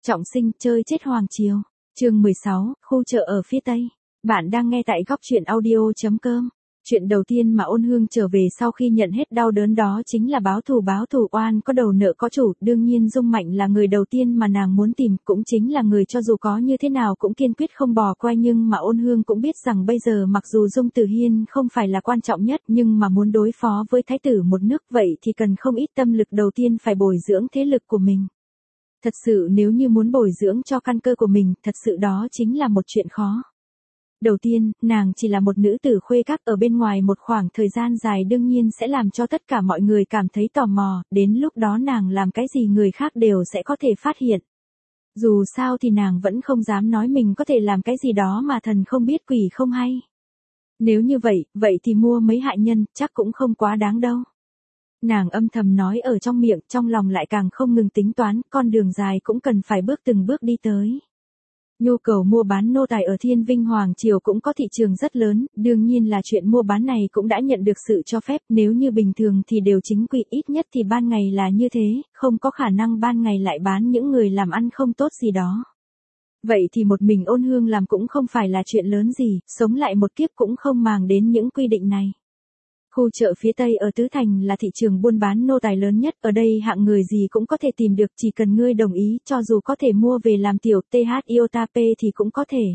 Trọng sinh chơi chết Hoàng Triều. Chương 16, khu chợ ở phía Tây. Bạn đang nghe tại góc truyện audio.com. Chuyện đầu tiên mà Ôn Hương trở về sau khi nhận hết đau đớn đó chính là báo thù oan có đầu nợ có chủ. Đương nhiên Dung Mạnh là người đầu tiên mà nàng muốn tìm, cũng chính là người cho dù có như thế nào cũng kiên quyết không bỏ qua. Nhưng mà Ôn Hương cũng biết rằng bây giờ mặc dù Dung Tử Hiên không phải là quan trọng nhất, nhưng mà muốn đối phó với thái tử một nước vậy thì cần không ít tâm lực. Đầu tiên phải bồi dưỡng thế lực của mình. Thật sự nếu như muốn bồi dưỡng cho căn cơ của mình, thật sự đó chính là một chuyện khó. Đầu tiên, nàng chỉ là một nữ tử khuê các ở bên ngoài một khoảng thời gian dài đương nhiên sẽ làm cho tất cả mọi người cảm thấy tò mò, đến lúc đó nàng làm cái gì người khác đều sẽ có thể phát hiện. Dù sao thì nàng vẫn không dám nói mình có thể làm cái gì đó mà thần không biết quỷ không hay. Nếu như vậy thì mua mấy hại nhân chắc cũng không quá đáng đâu. Nàng âm thầm nói ở trong miệng, trong lòng lại càng không ngừng tính toán, con đường dài cũng cần phải từng bước đi tới. Nhu cầu mua bán nô tài ở Thiên Vinh Hoàng Triều cũng có thị trường rất lớn, đương nhiên là chuyện mua bán này cũng đã nhận được sự cho phép, nếu như bình thường thì đều chính quy, ít nhất thì ban ngày là như thế, không có khả năng ban ngày lại bán những người làm ăn không tốt gì đó. Vậy thì một mình Ôn Hương làm cũng không phải là chuyện lớn gì, sống lại một kiếp cũng không màng đến những quy định này. Khu chợ phía Tây ở Tứ Thành là thị trường buôn bán nô tài lớn nhất, ở đây hạng người gì cũng có thể tìm được, chỉ cần ngươi đồng ý, cho dù có thể mua về làm tiểu THIOTP thì cũng có thể.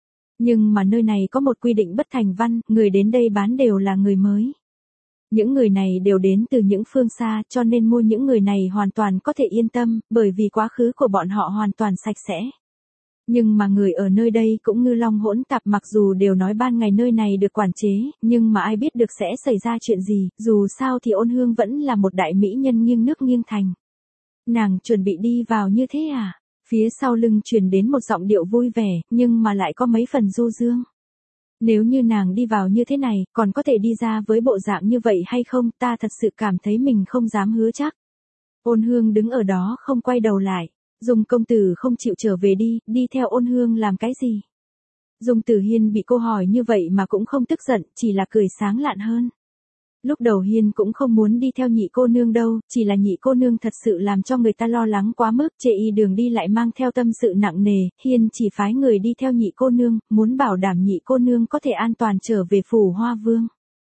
Nhưng mà nơi này có một quy định bất thành văn, người đến đây bán đều là người mới. Những người này đều đến từ những phương xa, cho nên mua những người này hoàn toàn có thể yên tâm, bởi vì quá khứ của bọn họ hoàn toàn sạch sẽ. Nhưng mà người ở nơi đây cũng ngư long hỗn tạp, mặc dù đều nói ban ngày nơi này được quản chế, nhưng mà ai biết được sẽ xảy ra chuyện gì, dù sao thì Ôn Hương vẫn là một đại mỹ nhân nghiêng nước nghiêng thành. Nàng chuẩn bị đi vào như thế à? Phía sau lưng truyền đến một giọng điệu vui vẻ, nhưng mà lại có mấy phần du dương. Nếu như nàng đi vào như thế này, còn có thể đi ra với bộ dạng như vậy hay không, ta thật sự cảm thấy mình không dám hứa chắc. Ôn Hương đứng ở đó không quay đầu lại. Dung công tử không chịu trở về đi theo Ôn Hương làm cái gì? Dung Tử Hiên bị cô hỏi như vậy mà cũng không tức giận, chỉ là cười sáng lạn hơn. Lúc đầu Hiên cũng không muốn đi theo nhị cô nương đâu, chỉ là nhị cô nương thật sự làm cho người ta lo lắng quá mức, chê y đường đi lại mang theo tâm sự nặng nề, Hiên chỉ phái người đi theo nhị cô nương, muốn bảo đảm nhị cô nương có thể an toàn trở về phủ Hoa Vương.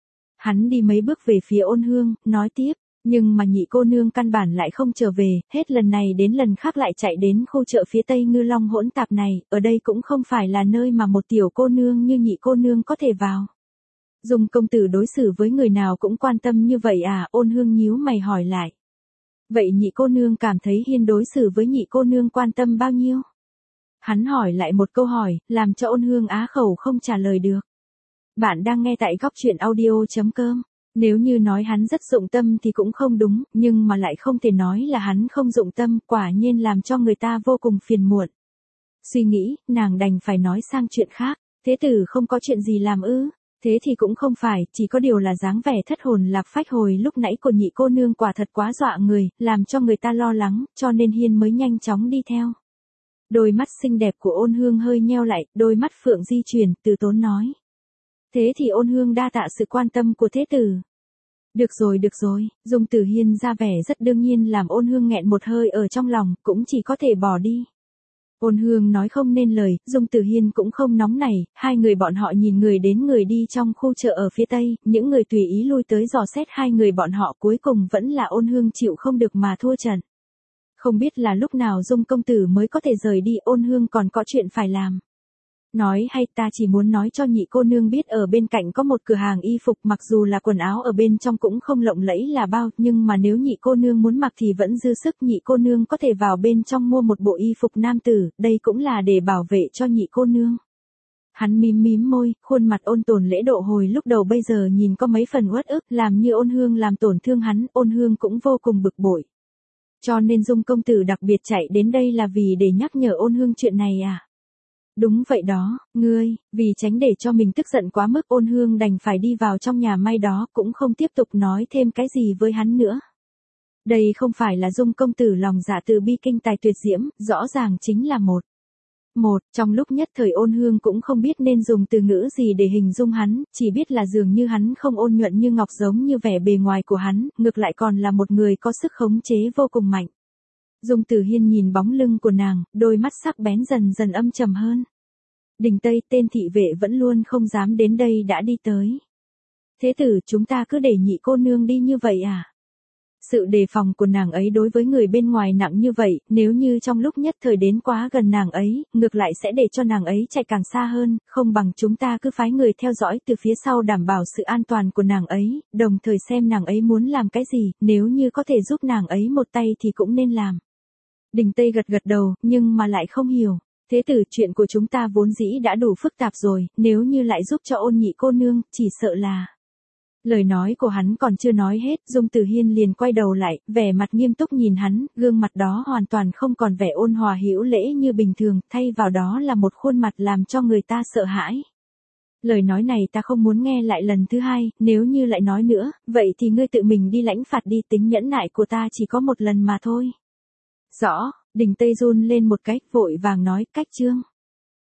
Hắn đi mấy bước về phía Ôn Hương, nói tiếp. Nhưng mà nhị cô nương căn bản lại không trở về, hết lần này đến lần khác lại chạy đến khu chợ phía Tây ngư long hỗn tạp này, ở đây cũng không phải là nơi mà một tiểu cô nương như nhị cô nương có thể vào. Dung công tử đối xử với người nào cũng quan tâm như vậy à? Ôn Hương nhíu mày hỏi lại. Vậy nhị cô nương cảm thấy Hiên đối xử với nhị cô nương quan tâm bao nhiêu? Hắn hỏi lại một câu hỏi, làm cho Ôn Hương á khẩu không trả lời được. Bạn đang nghe tại góc truyện audio.com. Nếu như nói hắn rất dụng tâm thì cũng không đúng, nhưng mà lại không thể nói là hắn không dụng tâm, quả nhiên làm cho người ta vô cùng phiền muộn. Suy nghĩ, nàng đành phải nói sang chuyện khác, thế tử không có chuyện gì làm ư? Thế thì cũng không phải, chỉ có điều là dáng vẻ thất hồn lạc phách hồi lúc nãy của nhị cô nương quả thật quá dọa người, làm cho người ta lo lắng, cho nên Hiên mới nhanh chóng đi theo. Đôi mắt xinh đẹp của Ôn Hương hơi nheo lại, đôi mắt phượng di chuyển, từ tốn nói. Thế thì Ôn Hương đa tạ sự quan tâm của thế tử. Được rồi, Dung Tử Hiên ra vẻ rất đương nhiên làm Ôn Hương nghẹn một hơi ở trong lòng, cũng chỉ có thể bỏ đi. Ôn Hương nói không nên lời, Dung Tử Hiên cũng không nóng nảy, hai người bọn họ nhìn người đến người đi trong khu chợ ở phía Tây, những người tùy ý lui tới dò xét hai người bọn họ, cuối cùng vẫn là Ôn Hương chịu không được mà thua trận. Không biết là lúc nào Dung công tử mới có thể rời đi, Ôn Hương còn có chuyện phải làm. Nói hay ta chỉ muốn nói cho nhị cô nương biết ở bên cạnh có một cửa hàng y phục, mặc dù là quần áo ở bên trong cũng không lộng lẫy là bao, nhưng mà nếu nhị cô nương muốn mặc thì vẫn dư sức, nhị cô nương có thể vào bên trong mua một bộ y phục nam tử, đây cũng là để bảo vệ cho nhị cô nương. Hắn mím môi, khuôn mặt ôn tồn lễ độ hồi lúc đầu bây giờ nhìn có mấy phần uất ức, làm như Ôn Hương làm tổn thương hắn, Ôn Hương cũng vô cùng bực bội. Cho nên Dung công tử đặc biệt chạy đến đây là vì để nhắc nhở Ôn Hương chuyện này à? Đúng vậy đó, ngươi, vì tránh để cho mình tức giận quá mức, Ôn Hương đành phải đi vào trong nhà may đó, cũng không tiếp tục nói thêm cái gì với hắn nữa. Đây không phải là Dung công tử lòng dạ từ bi kinh tài tuyệt diễm, rõ ràng chính là trong lúc nhất thời Ôn Hương cũng không biết nên dùng từ ngữ gì để hình dung hắn, chỉ biết là dường như hắn không ôn nhuận như ngọc giống như vẻ bề ngoài của hắn, ngược lại còn là một người có sức khống chế vô cùng mạnh. Dung Tử Hiên nhìn bóng lưng của nàng, đôi mắt sắc bén dần dần âm trầm hơn. Đình Tây, tên thị vệ vẫn luôn không dám đến đây đã đi tới. Thế tử, chúng ta cứ để nhị cô nương đi như vậy à? Sự đề phòng của nàng ấy đối với người bên ngoài nặng như vậy, nếu như trong lúc nhất thời đến quá gần nàng ấy, ngược lại sẽ để cho nàng ấy chạy càng xa hơn, không bằng chúng ta cứ phái người theo dõi từ phía sau đảm bảo sự an toàn của nàng ấy, đồng thời xem nàng ấy muốn làm cái gì, nếu như có thể giúp nàng ấy một tay thì cũng nên làm. Đình Tây gật gật đầu, nhưng mà lại không hiểu. Thế tử, chuyện của chúng ta vốn dĩ đã đủ phức tạp rồi, nếu như lại giúp cho Ôn nhị cô nương, chỉ sợ là... Lời nói của hắn còn chưa nói hết, Dung Tử Hiên liền quay đầu lại, vẻ mặt nghiêm túc nhìn hắn, gương mặt đó hoàn toàn không còn vẻ ôn hòa hữu lễ như bình thường, thay vào đó là một khuôn mặt làm cho người ta sợ hãi. Lời nói này ta không muốn nghe lại lần thứ hai, nếu như lại nói nữa, vậy thì ngươi tự mình đi lãnh phạt đi, tính nhẫn nại của ta chỉ có một lần mà thôi. Rõ, Đình Tây run lên một cách, vội vàng nói, cách trương.